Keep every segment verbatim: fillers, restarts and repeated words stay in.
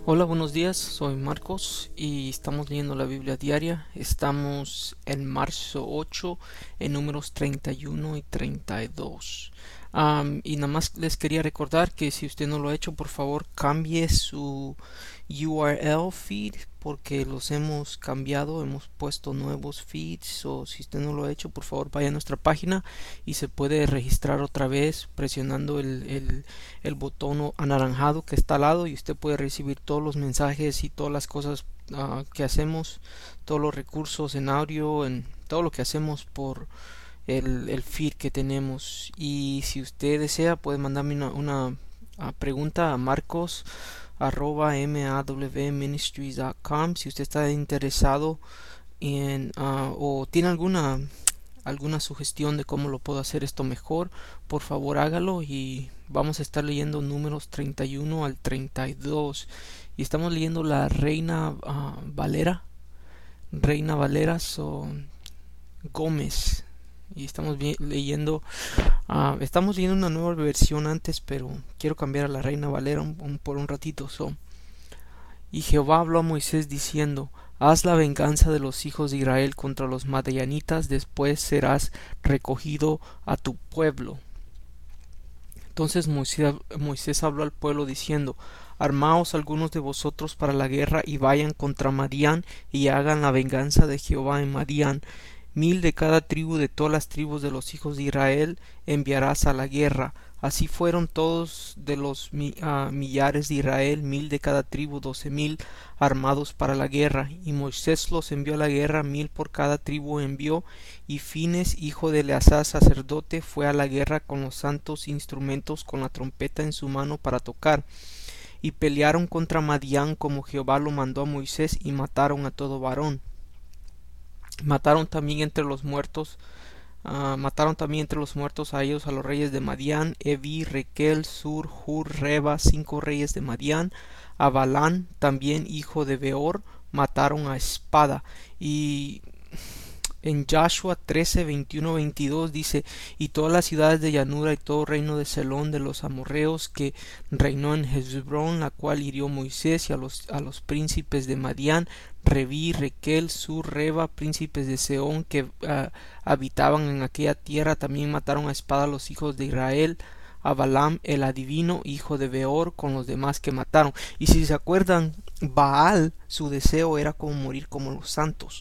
Hola, buenos días, soy Marcos y estamos leyendo la Biblia diaria. Estamos en marzo ocho, en números treinta y uno y treinta y dos. Am, y nada más les quería recordar que si usted no lo ha hecho, por favor cambie su U R L feed porque los hemos cambiado, hemos puesto nuevos feeds. O si usted no lo ha hecho, por favor vaya a nuestra página y se puede registrar otra vez presionando el, el el botón anaranjado que está al lado, y usted puede recibir todos los mensajes y todas las cosas uh, que hacemos, todos los recursos en audio, en todo lo que hacemos por el, el feed que tenemos. Y si usted desea, puede mandarme una, una uh, pregunta a marcos arroba mawministries punto com si usted está interesado en uh, o tiene alguna alguna sugestión de cómo lo puedo hacer esto mejor. Por favor hágalo. Y vamos a estar leyendo números treinta y uno al treinta y dos, y estamos leyendo la Reina uh, Valera Reina Valera so, Gómez, y estamos leyendo uh, estamos leyendo una nueva versión antes, pero quiero cambiar a la Reina Valera un, un, por un ratito. So, y Jehová habló a Moisés diciendo: Haz la venganza de los hijos de Israel contra los madianitas, después serás recogido a tu pueblo. Entonces Moisés, Moisés habló al pueblo diciendo: Armaos algunos de vosotros para la guerra y vayan contra Madián y hagan la venganza de Jehová en Madián. Mil de cada tribu de todas las tribus de los hijos de Israel enviarás a la guerra. Así fueron todos de los uh, millares de Israel, mil de cada tribu, doce mil armados para la guerra. Y Moisés los envió a la guerra, mil por cada tribu envió. Y Fines, hijo de Eleazar, sacerdote, fue a la guerra con los santos instrumentos, con la trompeta en su mano para tocar. Y pelearon contra Madián como Jehová lo mandó a Moisés, y mataron a todo varón. Mataron también entre los muertos Uh, mataron también entre los muertos a ellos a los reyes de Madián, Evi, Requel, Sur, Hur, Reba, cinco reyes de Madián. A Balán, también hijo de Beor, mataron a espada. Y en Joshua trece, veintiuno, veintidós dice: Y todas las ciudades de llanura y todo reino de Selón de los amorreos que reinó en Hezbrón, la cual hirió Moisés, y a los, a los príncipes de Madián, Reví, Requel, Sur, Reba, príncipes de Seón que uh, habitaban en aquella tierra, también mataron a espada a los hijos de Israel. A Balaam el adivino, hijo de Beor, con los demás que mataron. Y si se acuerdan, Baal, su deseo era como morir como los santos,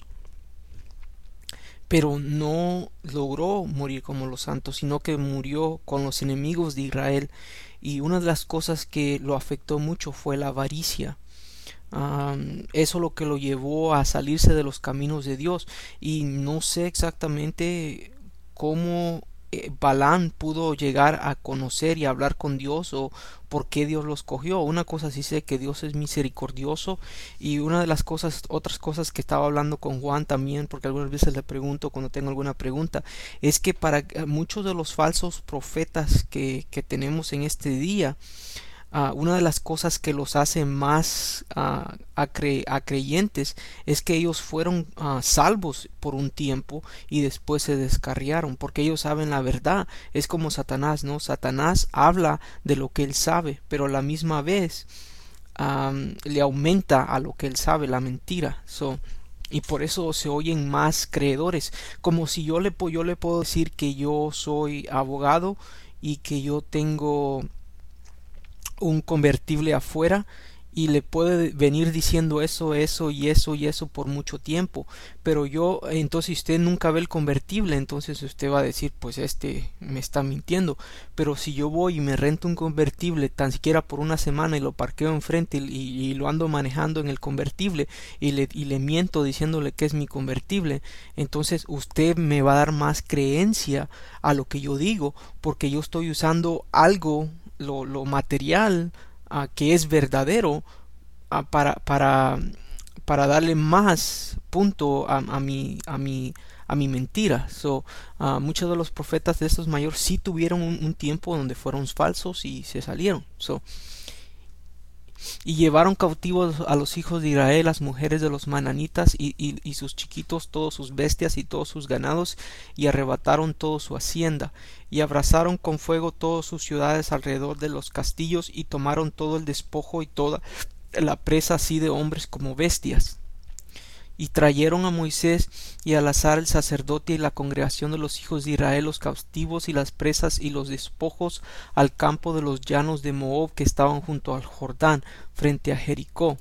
pero no logró morir como los santos, sino que murió con los enemigos de Israel. Y una de las cosas que lo afectó mucho fue la avaricia. Um, eso lo que lo llevó a salirse de los caminos de Dios. Y no sé exactamente cómo eh, Balán pudo llegar a conocer y hablar con Dios, o por qué Dios los cogió. Una cosa sí sé, que Dios es misericordioso. Y una de las cosas, otras cosas que estaba hablando con Juan también, porque algunas veces le pregunto cuando tengo alguna pregunta, es que para muchos de los falsos profetas que, que tenemos en este día, Uh, una de las cosas que los hace más uh, acre acreyentes es que ellos fueron uh, salvos por un tiempo y después se descarriaron, porque ellos saben la verdad. Es como Satanás, ¿no? Satanás habla de lo que él sabe, pero a la misma vez um, le aumenta a lo que él sabe la mentira. So, y por eso se oyen más creedores. Como si yo le, yo le puedo decir que yo soy abogado y que yo tengo un convertible afuera, y le puede venir diciendo eso, eso y eso y eso por mucho tiempo, pero yo, entonces usted nunca ve el convertible, entonces usted va a decir: pues este me está mintiendo. Pero si yo voy y me rento un convertible tan siquiera por una semana y lo parqueo enfrente y, y, y lo ando manejando en el convertible, y le, y le miento diciéndole que es mi convertible, entonces usted me va a dar más creencia a lo que yo digo, porque yo estoy usando algo, lo, lo material uh, que es verdadero, uh, para, para, para darle más punto a, a mi a mi a mi mentira. So, uh, muchos de los profetas de estos mayores sí tuvieron un, un tiempo donde fueron falsos y se salieron. So, y llevaron cautivos a los hijos de Israel, las mujeres de los mananitas y, y, y sus chiquitos, todas sus bestias y todos sus ganados, y arrebataron toda su hacienda, y abrazaron con fuego todas sus ciudades alrededor de los castillos, y tomaron todo el despojo y toda la presa así de hombres como bestias. Y trajeron a Moisés y a Eleazar el sacerdote y la congregación de los hijos de Israel los cautivos y las presas y los despojos al campo de los llanos de Moab que estaban junto al Jordán, frente a Jericó.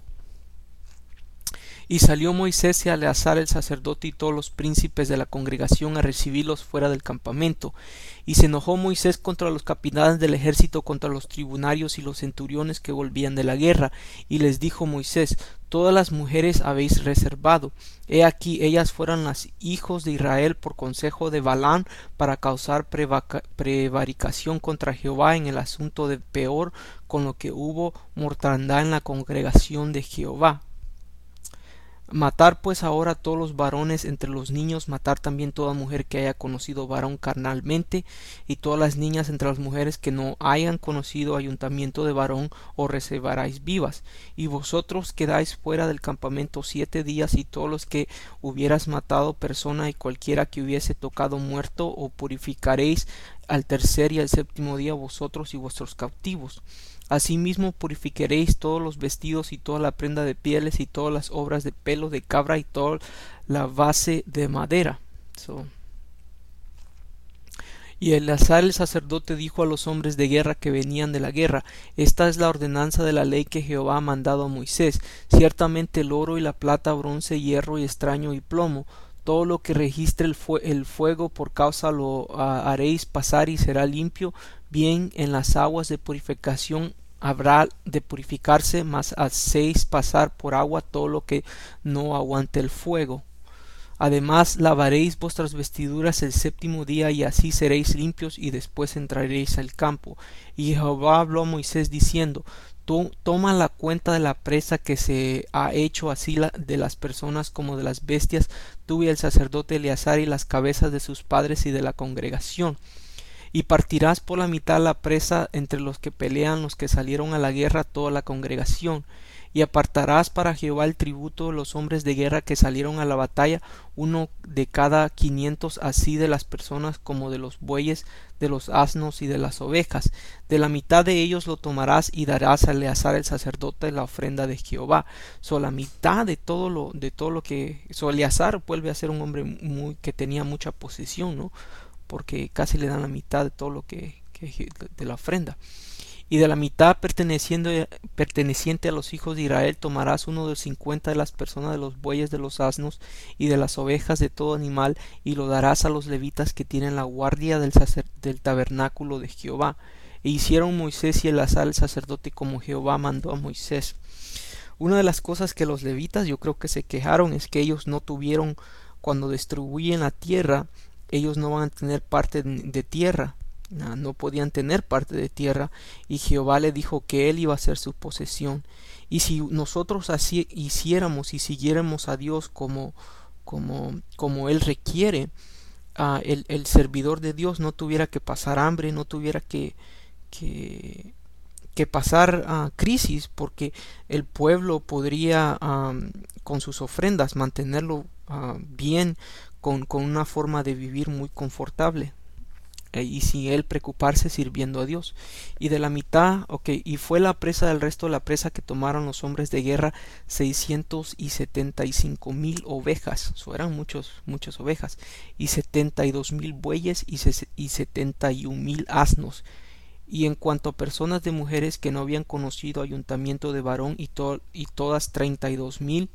Y salió Moisés y Eleazar el sacerdote y todos los príncipes de la congregación a recibirlos fuera del campamento. Y se enojó Moisés contra los capitanes del ejército, contra los tribunarios y los centuriones que volvían de la guerra. Y les dijo Moisés: todas las mujeres habéis reservado. He aquí, ellas fueron las hijos de Israel por consejo de Balaam, para causar prevaricación contra Jehová en el asunto de Peor, con lo que hubo mortandad en la congregación de Jehová. Matar pues ahora todos los varones entre los niños, matar también toda mujer que haya conocido varón carnalmente, y todas las niñas entre las mujeres que no hayan conocido ayuntamiento de varón, os reservaréis vivas. Y vosotros quedáis fuera del campamento siete días, y todos los que hubieras matado persona y cualquiera que hubiese tocado muerto, os purificaréis al tercer y al séptimo día vosotros y vuestros cautivos. Asimismo purificaréis todos los vestidos y toda la prenda de pieles y todas las obras de pelo de cabra y toda la base de madera. So. Y Eleazar el sacerdote dijo a los hombres de guerra que venían de la guerra: esta es la ordenanza de la ley que Jehová ha mandado a Moisés. Ciertamente el oro y la plata, bronce, hierro y extraño y plomo, todo lo que registre el, fue el fuego por causa lo uh, haréis pasar y será limpio. Bien, en las aguas de purificación habrá de purificarse, mas hacéis pasar por agua todo lo que no aguante el fuego. Además lavaréis vuestras vestiduras el séptimo día, y así seréis limpios, y después entraréis al campo. Y Jehová habló a Moisés diciendo: Tú toma la cuenta de la presa que se ha hecho, así la, de las personas como de las bestias, tú y el sacerdote Eleazar y las cabezas de sus padres y de la congregación. Y partirás por la mitad la presa entre los que pelean, los que salieron a la guerra, toda la congregación. Y apartarás para Jehová el tributo de los hombres de guerra que salieron a la batalla, uno de cada quinientos, así de las personas como de los bueyes, de los asnos y de las ovejas. De la mitad de ellos lo tomarás y darás a Eleazar el sacerdote la ofrenda de Jehová. So, la mitad de todo lo, de todo lo que... So, Eleazar vuelve a ser un hombre muy, que tenía mucha posesión, ¿no? Porque casi le dan la mitad de todo lo que, que de la ofrenda. Y de la mitad perteneciente, perteneciente a los hijos de Israel tomarás uno de cincuenta de las personas de los bueyes, de los asnos y de las ovejas, de todo animal, y lo darás a los levitas que tienen la guardia del, sacer, del tabernáculo de Jehová. E hicieron Moisés y Eleazar el sacerdote como Jehová mandó a Moisés. Una de las cosas que los levitas yo creo que se quejaron es que ellos no tuvieron, cuando distribuyen la tierra, ellos no van a tener parte de tierra, no, no podían tener parte de tierra, y Jehová le dijo que él iba a ser su posesión. Y si nosotros así hiciéramos y siguiéramos a Dios como, como, como él requiere, uh, el, el servidor de Dios no tuviera que pasar hambre, no tuviera que, que, que pasar uh, crisis, porque el pueblo podría um, con sus ofrendas mantenerlo uh, bien, Con, con una forma de vivir muy confortable, eh, y sin él preocuparse sirviendo a Dios. Y de la mitad, ok, y fue la presa del resto de la presa que tomaron los hombres de guerra, seiscientos y setenta y cinco mil ovejas, so eran muchos, muchas ovejas, y setenta y dos mil bueyes y, y setenta y un mil asnos. Y en cuanto a personas de mujeres que no habían conocido ayuntamiento de varón, y, to y todas treinta y dos mil.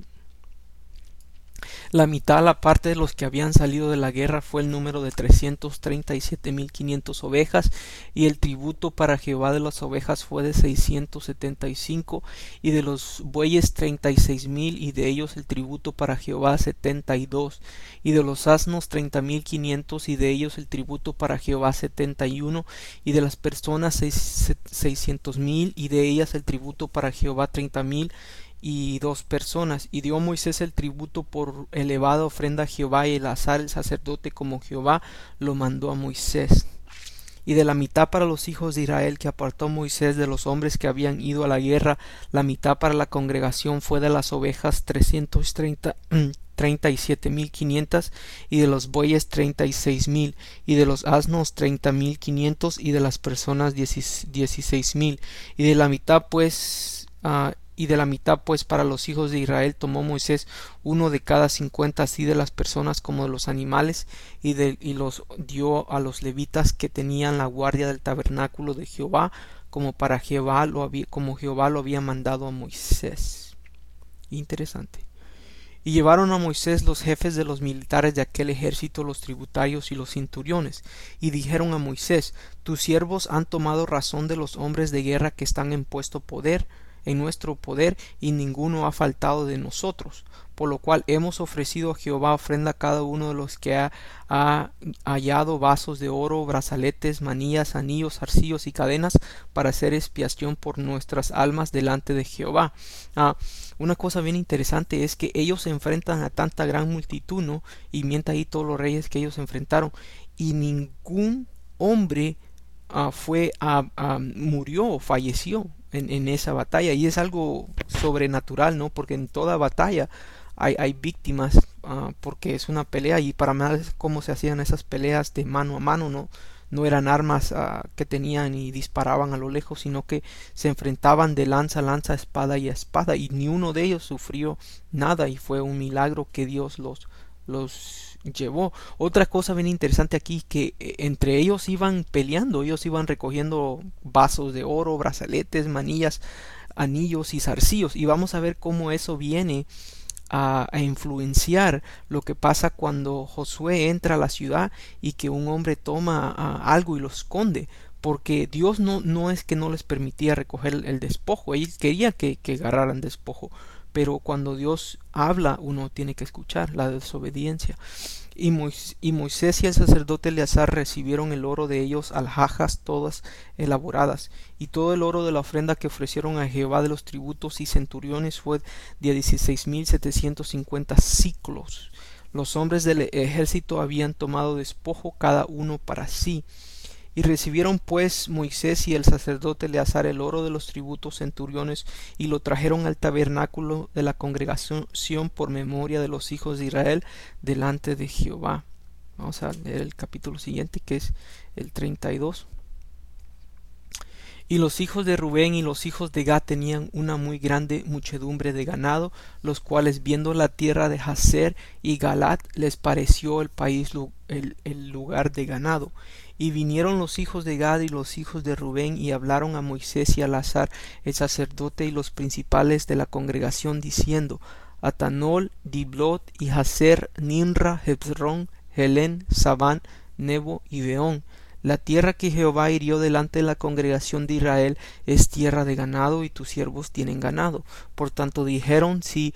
La mitad, la parte de los que habían salido de la guerra, fue el número de trescientos treinta y siete mil quinientas ovejas, y el tributo para Jehová de las ovejas fue de seiscientos setenta y cinco, y de los bueyes treinta y seis mil, y de ellos el tributo para Jehová setenta y dos, y de los asnos treinta mil quinientos, y de ellos el tributo para Jehová setenta y uno, y de las personas seiscientos mil, y de ellas el tributo para Jehová treinta mil y dos personas. Y dio Moisés el tributo por elevada ofrenda a Jehová, y Eleazar el sacerdote como Jehová lo mandó a Moisés. Y de la mitad para los hijos de Israel que apartó Moisés de los hombres que habían ido a la guerra, la mitad para la congregación fue de las ovejas trescientos treinta y siete mil quinientas, y de los bueyes treinta y seis mil, y de los asnos treinta mil quinientos, y de las personas dieciséis mil. Y de la mitad pues uh, y de la mitad pues para los hijos de Israel tomó Moisés uno de cada cincuenta, así de las personas como de los animales, y, de, y los dio a los levitas que tenían la guardia del tabernáculo de Jehová, como para Jehová lo había, como Jehová lo había mandado a Moisés. Interesante. Y llevaron a Moisés los jefes de los militares de aquel ejército, los tributarios y los cinturiones, y dijeron a Moisés: tus siervos han tomado razón de los hombres de guerra que están en puesto poder, en nuestro poder, y ninguno ha faltado de nosotros, por lo cual hemos ofrecido a Jehová ofrenda a cada uno de los que ha, ha hallado vasos de oro, brazaletes, manillas, anillos, zarcillos y cadenas, para hacer expiación por nuestras almas delante de Jehová. Ah, una cosa bien interesante es que ellos se enfrentan a tanta gran multitud, ¿no? Y mientras ahí todos los reyes que ellos se enfrentaron, y ningún hombre uh, fue a, uh, uh, murió o falleció en, en esa batalla, y es algo sobrenatural, ¿no? Porque en toda batalla hay, hay víctimas, uh, porque es una pelea, y para más cómo se hacían esas peleas de mano a mano, ¿no? No eran armas uh, que tenían y disparaban a lo lejos, sino que se enfrentaban de lanza a lanza, espada y espada, y ni uno de ellos sufrió nada, y fue un milagro que Dios los, los llevó. Otra cosa bien interesante aquí, que entre ellos iban peleando, ellos iban recogiendo vasos de oro, brazaletes, manillas, anillos y zarcillos, y vamos a ver cómo eso viene A, a influenciar lo que pasa cuando Josué entra a la ciudad y que un hombre toma a, algo y lo esconde, porque Dios no, no es que no les permitía recoger el, el despojo, él quería que, que agarraran despojo, pero cuando Dios habla uno tiene que escuchar la desobediencia. Y, Mois, y Moisés y el sacerdote Eleazar recibieron el oro de ellos, alhajas todas elaboradas, y todo el oro de la ofrenda que ofrecieron a Jehová de los tributos y centuriones fue de dieciséis mil setecientos cincuenta siclos. Los hombres del ejército habían tomado despojo cada uno para sí. Y recibieron pues Moisés y el sacerdote Eleazar el oro de los tributos centuriones, y lo trajeron al tabernáculo de la congregación por memoria de los hijos de Israel delante de Jehová. Vamos a leer el capítulo siguiente, que es el treinta y dos. Y los hijos de Rubén y los hijos de Gad tenían una muy grande muchedumbre de ganado, los cuales, viendo la tierra de Jazer y Galaad, les pareció el país el, el lugar de ganado. Y vinieron los hijos de Gad y los hijos de Rubén, y hablaron a Moisés y a Eleazar el sacerdote y los principales de la congregación, diciendo: Atanol, Diblot y Jazer, Nimra, Hezrón, Helén, Sabán, Nebo y Beón. La tierra que Jehová hirió delante de la congregación de Israel es tierra de ganado, y tus siervos tienen ganado. Por tanto dijeron: si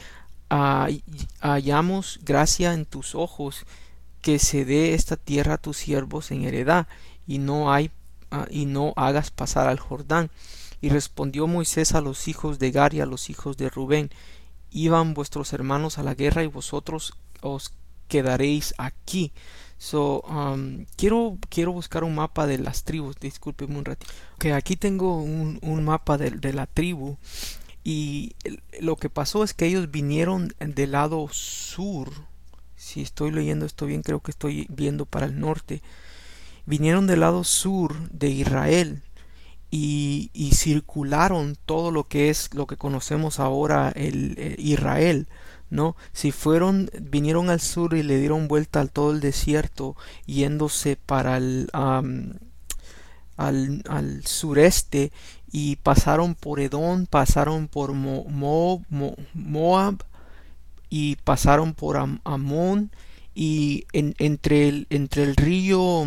hallamos gracia en tus ojos, que se dé esta tierra a tus siervos en heredad, y no hay uh, y no hagas pasar al Jordán. Y respondió Moisés a los hijos de Gad y a los hijos de Rubén: iban vuestros hermanos a la guerra, y vosotros os quedaréis aquí. So, um, quiero, quiero buscar un mapa de las tribus. Discúlpeme un ratito. Okay, aquí tengo un, un mapa de, de la tribu. Y lo que pasó es que ellos vinieron del lado sur. Si estoy leyendo esto bien, creo que estoy viendo para el norte. Vinieron del lado sur de Israel. Y, y circularon todo lo que es lo que conocemos ahora el, el Israel, ¿no? Si fueron, vinieron al sur y le dieron vuelta a todo el desierto, yéndose para el um, al, al sureste, y pasaron por Edom, pasaron por Mo, Mo, Mo, Moab, y pasaron por Am, Amón, y en, entre el entre el río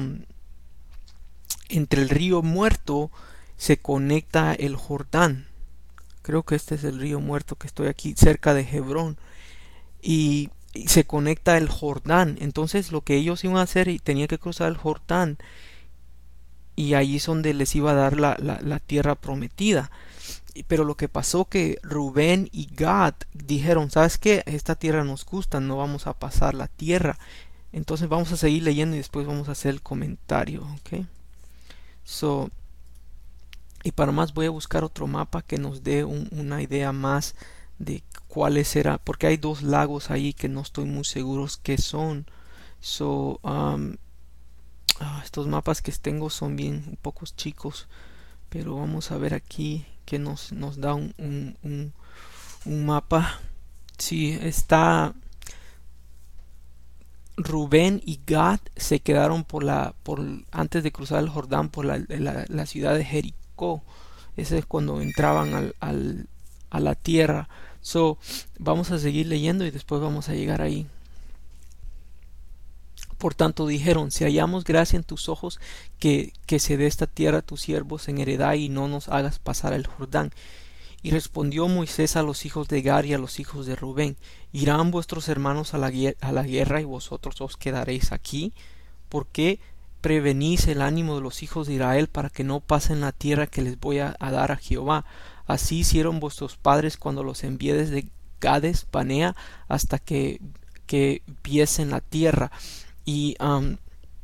entre el río Muerto se conecta el Jordán. Creo que este es el río Muerto, que estoy aquí cerca de Hebrón, y, y se conecta el Jordán. Entonces lo que ellos iban a hacer, y tenían que cruzar el Jordán, y allí es donde les iba a dar la, la, la tierra prometida. Pero lo que pasó, que Rubén y Gad dijeron: ¿sabes qué? Esta tierra nos gusta, no vamos a pasar la tierra. Entonces vamos a seguir leyendo y después vamos a hacer el comentario, ¿ok? So, y para más voy a buscar otro mapa que nos dé un, una idea más de cuáles será, porque hay dos lagos ahí que no estoy muy seguros qué son. So, um, ah, estos mapas que tengo son bien un poco chicos, pero vamos a ver aquí que nos, nos da un, un, un, un mapa. Sí, está Rubén y Gad se quedaron por la por antes de cruzar el Jordán por la, la, la ciudad de Jericó. Ese es cuando entraban al, al, a la tierra. So, vamos a seguir leyendo y después vamos a llegar ahí. Por tanto dijeron, si hallamos gracia en tus ojos, que, que se dé esta tierra a tus siervos en heredad y no nos hagas pasar el Jordán. Y respondió Moisés a los hijos de Gad y a los hijos de Rubén, ¿irán vuestros hermanos a la, a la guerra y vosotros os quedaréis aquí? ¿Por qué prevenís el ánimo de los hijos de Israel para que no pasen la tierra que les voy a, a dar a Jehová? Así hicieron vuestros padres cuando los envié desde Cades Barnea hasta que, que viesen la tierra. Y um,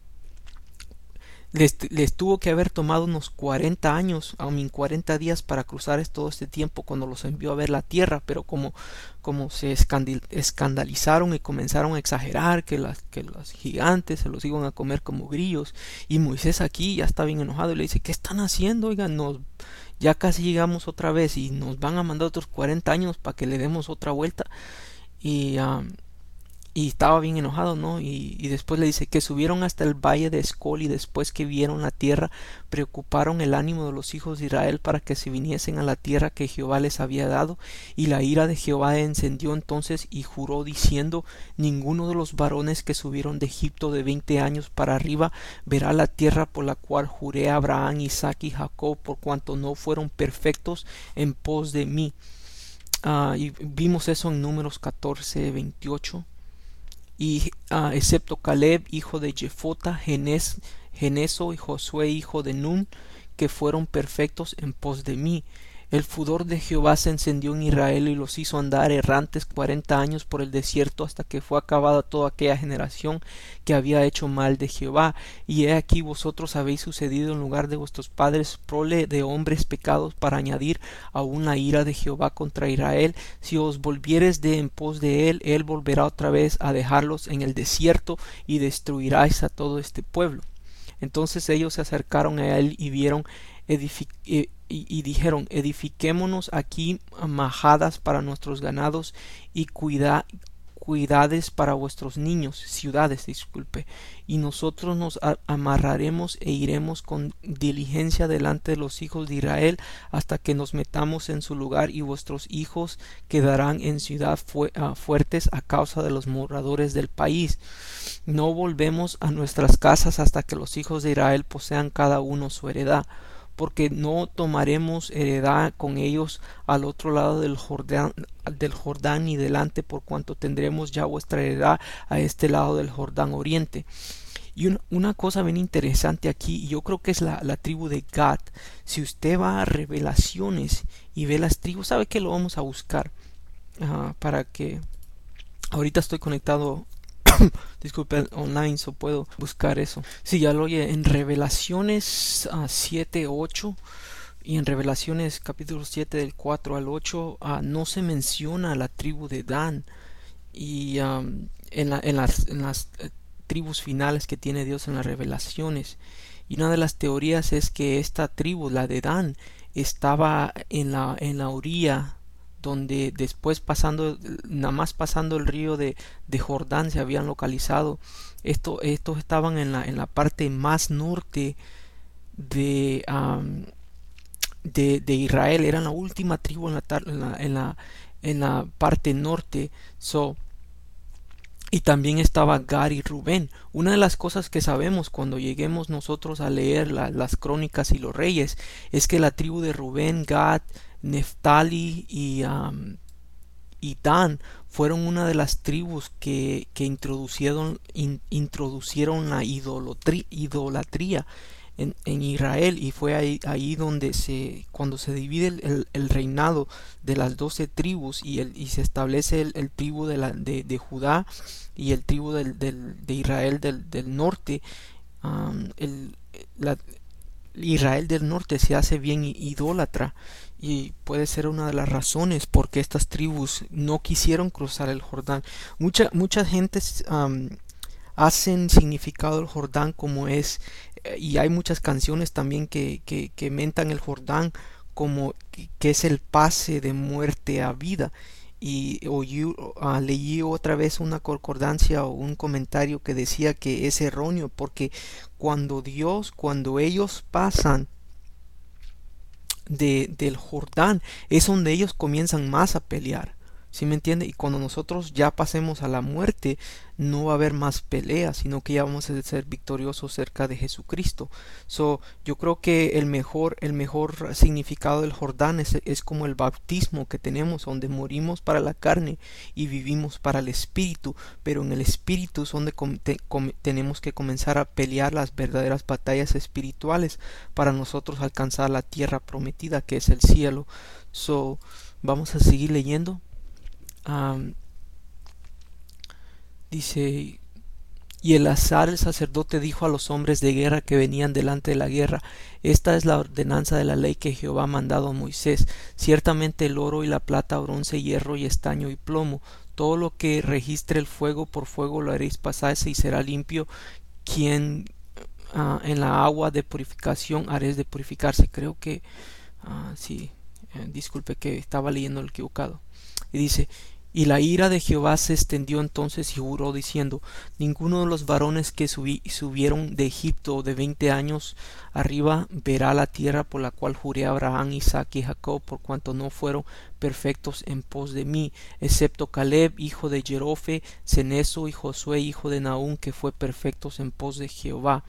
les, les tuvo que haber tomado unos cuarenta años, a mí cuarenta días para cruzar todo este tiempo cuando los envió a ver la tierra, pero como, como se escandalizaron y comenzaron a exagerar que, las, que los gigantes se los iban a comer como grillos, y Moisés aquí ya está bien enojado y le dice, ¿qué están haciendo? Oigan, nos, ya casi llegamos otra vez y nos van a mandar otros cuarenta años para que le demos otra vuelta. Y... Um, y estaba bien enojado, ¿no? Y, y después le dice que subieron hasta el valle de Escol y después que vieron la tierra preocuparon el ánimo de los hijos de Israel para que se viniesen a la tierra que Jehová les había dado, y la ira de Jehová encendió entonces y juró diciendo, ninguno de los varones que subieron de Egipto de veinte años para arriba verá la tierra por la cual juré a Abraham, Isaac y Jacob, por cuanto no fueron perfectos en pos de mí. Uh, y vimos eso en Números catorce, veintiocho. Y uh, excepto Caleb, hijo de Jefota, Genes, Geneso y Josué, hijo de Nun, que fueron perfectos en pos de mí. El furor de Jehová se encendió en Israel y los hizo andar errantes cuarenta años por el desierto hasta que fue acabada toda aquella generación que había hecho mal de Jehová. Y he aquí vosotros habéis sucedido en lugar de vuestros padres prole de hombres pecados para añadir aún la ira de Jehová contra Israel. Si os volviereis de en pos de él, él volverá otra vez a dejarlos en el desierto y destruiráis a todo este pueblo. Entonces ellos se acercaron a él y vieron edific y, y dijeron, edifiquémonos aquí majadas para nuestros ganados y cuida cuidades para vuestros niños, ciudades, disculpe, y nosotros nos amarraremos e iremos con diligencia delante de los hijos de Israel hasta que nos metamos en su lugar, y vuestros hijos quedarán en ciudad fu uh, fuertes a causa de los moradores del país. No volvemos a nuestras casas hasta que los hijos de Israel posean cada uno su heredad, porque no tomaremos heredad con ellos al otro lado del Jordán, del Jordán ni delante, por cuanto tendremos ya vuestra heredad a este lado del Jordán oriente. Y una, una cosa bien interesante aquí, yo creo que es la, la tribu de Gad. Si usted va a Revelaciones y ve las tribus, sabe que lo vamos a buscar uh, para que ahorita estoy conectado disculpen, online, so puedo buscar eso. Si sí, ya lo oye en Revelaciones uh, siete, ocho, y en Revelaciones capítulo siete del cuatro al ocho uh, no se menciona la tribu de Dan, y um, en, la, en las, en las uh, tribus finales que tiene Dios en las Revelaciones. Y una de las teorías es que esta tribu, la de Dan, estaba en la, en la orilla, donde después pasando, nada más pasando el río de, de Jordán se habían localizado. Esto, estos estaban en la, en la parte más norte de, um, de, de Israel. Eran la última tribu en la, en la, en la, en la parte norte. So, y también estaba Gad y Rubén. Una de las cosas que sabemos cuando lleguemos nosotros a leer la, las crónicas y los reyes es que la tribu de Rubén, Gad, Neftali y, um, y Dan fueron una de las tribus que, que introducieron, in, introducieron la idolatría, idolatría en, en Israel, y fue ahí, ahí donde se, cuando se divide el, el, el reinado de las doce tribus y, el, y se establece el, el tribu de, la, de, de Judá y el tribu del, del, de Israel del, del norte. um, el, la, Israel del norte se hace bien idólatra, y puede ser una de las razones por qué estas tribus no quisieron cruzar el Jordán. Mucha, mucha gente um, hacen significado el Jordán como es, eh, y hay muchas canciones también que, que, que mentan el Jordán como que, que es el pase de muerte a vida. Y oí, uh, leí otra vez una concordancia o un comentario que decía que es erróneo porque cuando Dios, cuando ellos pasan de, del Jordán, es donde ellos comienzan más a pelear. ¿Sí me entiende? Y cuando nosotros ya pasemos a la muerte, no va a haber más peleas, sino que ya vamos a ser victoriosos cerca de Jesucristo. So, yo creo que el mejor, el mejor significado del Jordán es, es como el bautismo que tenemos, donde morimos para la carne y vivimos para el espíritu. Pero en el espíritu es donde com te com tenemos que comenzar a pelear las verdaderas batallas espirituales para nosotros alcanzar la tierra prometida, que es el cielo. So, vamos a seguir leyendo. Um, dice: y Eleazar el sacerdote dijo a los hombres de guerra que venían delante de la guerra: esta es la ordenanza de la ley que Jehová ha mandado a Moisés. Ciertamente el oro y la plata, bronce, hierro y estaño y plomo, todo lo que registre el fuego, por fuego lo haréis pasarse y será limpio. Quien uh, en la agua de purificación haréis de purificarse. Creo que uh, sí, eh, disculpe que estaba leyendo el equivocado. Y dice: y la ira de Jehová se extendió entonces y juró diciendo: ninguno de los varones que subí, subieron de Egipto de veinte años arriba verá la tierra por la cual juré a Abraham, Isaac y Jacob, por cuanto no fueron perfectos en pos de mí, excepto Caleb, hijo de Jerofe, Ceneso y Josué, hijo de Naún, que fue perfectos en pos de Jehová.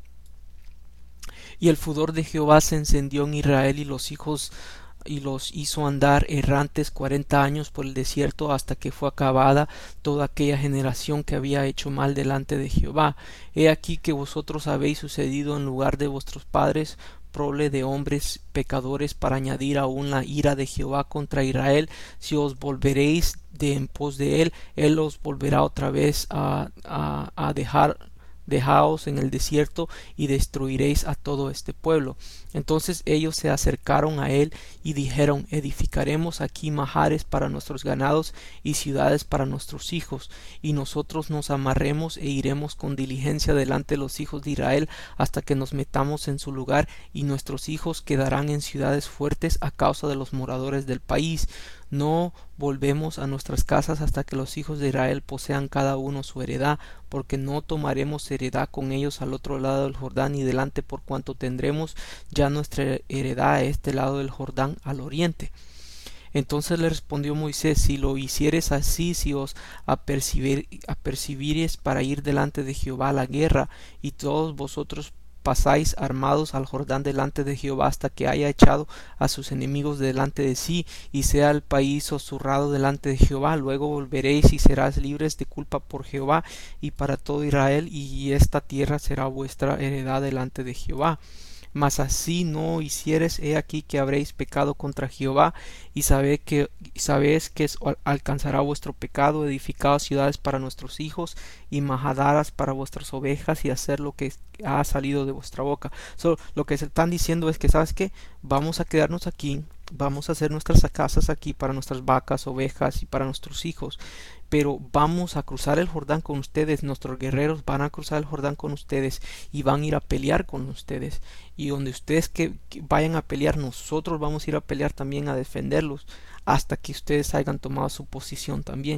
Y el furor de Jehová se encendió en Israel, y los hijos y los hizo andar errantes cuarenta años por el desierto, hasta que fue acabada toda aquella generación que había hecho mal delante de Jehová. He aquí que vosotros habéis sucedido en lugar de vuestros padres, prole de hombres pecadores, para añadir aún la ira de Jehová contra Israel. Si os volveréis de en pos de él, él os volverá otra vez a, a, a dejar dejaos en el desierto y destruiréis a todo este pueblo. Entonces ellos se acercaron a él y dijeron: edificaremos aquí majares para nuestros ganados y ciudades para nuestros hijos, y nosotros nos amarremos e iremos con diligencia delante de los hijos de Israel hasta que nos metamos en su lugar, y nuestros hijos quedarán en ciudades fuertes a causa de los moradores del país. No volvemos a nuestras casas hasta que los hijos de Israel posean cada uno su heredad, porque no tomaremos heredad con ellos al otro lado del Jordán y delante, por cuanto tendremos ya nuestra heredad a este lado del Jordán, al oriente. Entonces le respondió Moisés: si lo hicieres así, si os apercibir, apercibieres para ir delante de Jehová a la guerra, y todos vosotros pasáis armados al Jordán delante de Jehová hasta que haya echado a sus enemigos delante de sí, y sea el país zozurrado delante de Jehová, luego volveréis y serás libres de culpa por Jehová y para todo Israel, y esta tierra será vuestra heredad delante de Jehová. Mas así no hicieres, he aquí que habréis pecado contra Jehová, y sabed que, sabéis que alcanzará vuestro pecado. Edificaos ciudades para nuestros hijos y majadaras para vuestras ovejas, y hacer lo que ha salido de vuestra boca. So, lo que se están diciendo es que, ¿sabes qué? Vamos a quedarnos aquí, vamos a hacer nuestras casas aquí para nuestras vacas, ovejas y para nuestros hijos, pero vamos a cruzar el Jordán con ustedes. Nuestros guerreros van a cruzar el Jordán con ustedes y van a ir a pelear con ustedes, y donde ustedes que, que vayan a pelear, nosotros vamos a ir a pelear también, a defenderlos hasta que ustedes hayan tomado su posición también.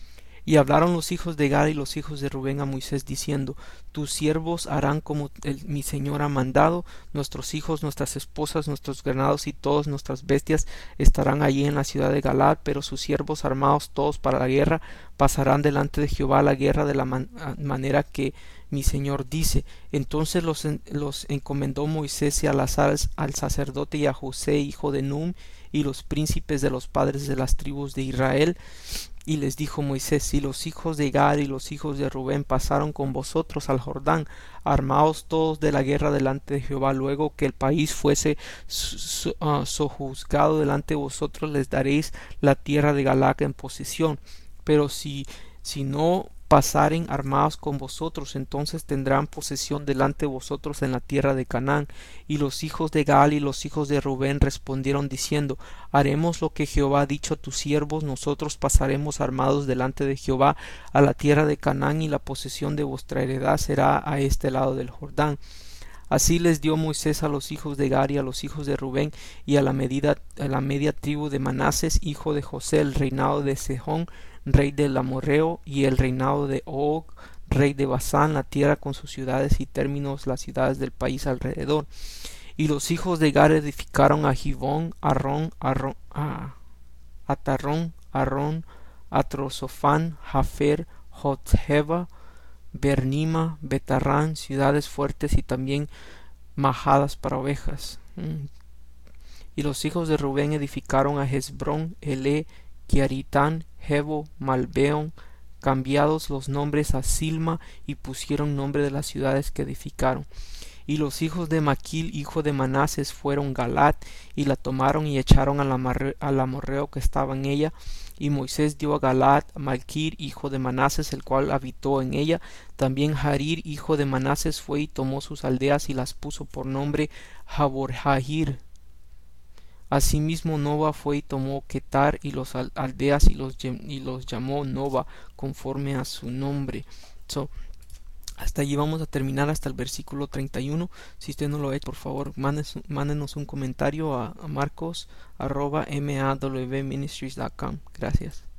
Y hablaron los hijos de Gad y los hijos de Rubén a Moisés diciendo: tus siervos harán como el, mi señor ha mandado. Nuestros hijos, nuestras esposas, nuestros ganados y todas nuestras bestias estarán allí en la ciudad de Galaad, pero sus siervos, armados todos para la guerra, pasarán delante de Jehová a la guerra de la man manera que mi señor dice. Entonces los, en los encomendó Moisés y a Eleazar al sacerdote, y a José hijo de Num, y los príncipes de los padres de las tribus de Israel. Y les dijo Moisés: si los hijos de Gad y los hijos de Rubén pasaron con vosotros al Jordán, armaos todos de la guerra delante de Jehová, luego que el país fuese uh, sojuzgado delante de vosotros, les daréis la tierra de Galaad en posesión. Pero si, si no pasaren armados con vosotros, entonces tendrán posesión delante de vosotros en la tierra de Canaán. Y los hijos de Gad y los hijos de Rubén respondieron diciendo: haremos lo que Jehová ha dicho a tus siervos, nosotros pasaremos armados delante de Jehová a la tierra de Canaán, y la posesión de vuestra heredad será a este lado del Jordán. Así les dio Moisés a los hijos de Gad y a los hijos de Rubén y a la, medida, a la media tribu de Manases, hijo de José, el reinado de Sejón, rey del Amorreo, y el reinado de Og, rey de Basán, la tierra con sus ciudades y términos, las ciudades del país alrededor. Y los hijos de Gad edificaron a Gibón, Arón, Arón, a Atarón, Arón, Atrosofán, Jafer, Jotheba, Bernima, Betarrán, ciudades fuertes y también majadas para ovejas. Mm. Y los hijos de Rubén edificaron a Hezbrón, Elé, Kiaritán, Jebo, Malbeón, cambiados los nombres a Silma, y pusieron nombre de las ciudades que edificaron. Y los hijos de Maquil, hijo de Manases, fueron Galat, y la tomaron y echaron al, amarre, al amorreo que estaba en ella. Y Moisés dio a Galat a Malquir, hijo de Manases, el cual habitó en ella. También Jarir, hijo de Manases, fue y tomó sus aldeas y las puso por nombre Jaborjahir. Asimismo Nova fue y tomó Ketar y los aldeas y los, y los llamó Nova, conforme a su nombre. So, hasta allí vamos a terminar, hasta el versículo treinta y uno. Si usted no lo ha hecho, por favor, mándenos, mándenos un comentario a, a marcos arroba m a w ministries punto com. Gracias.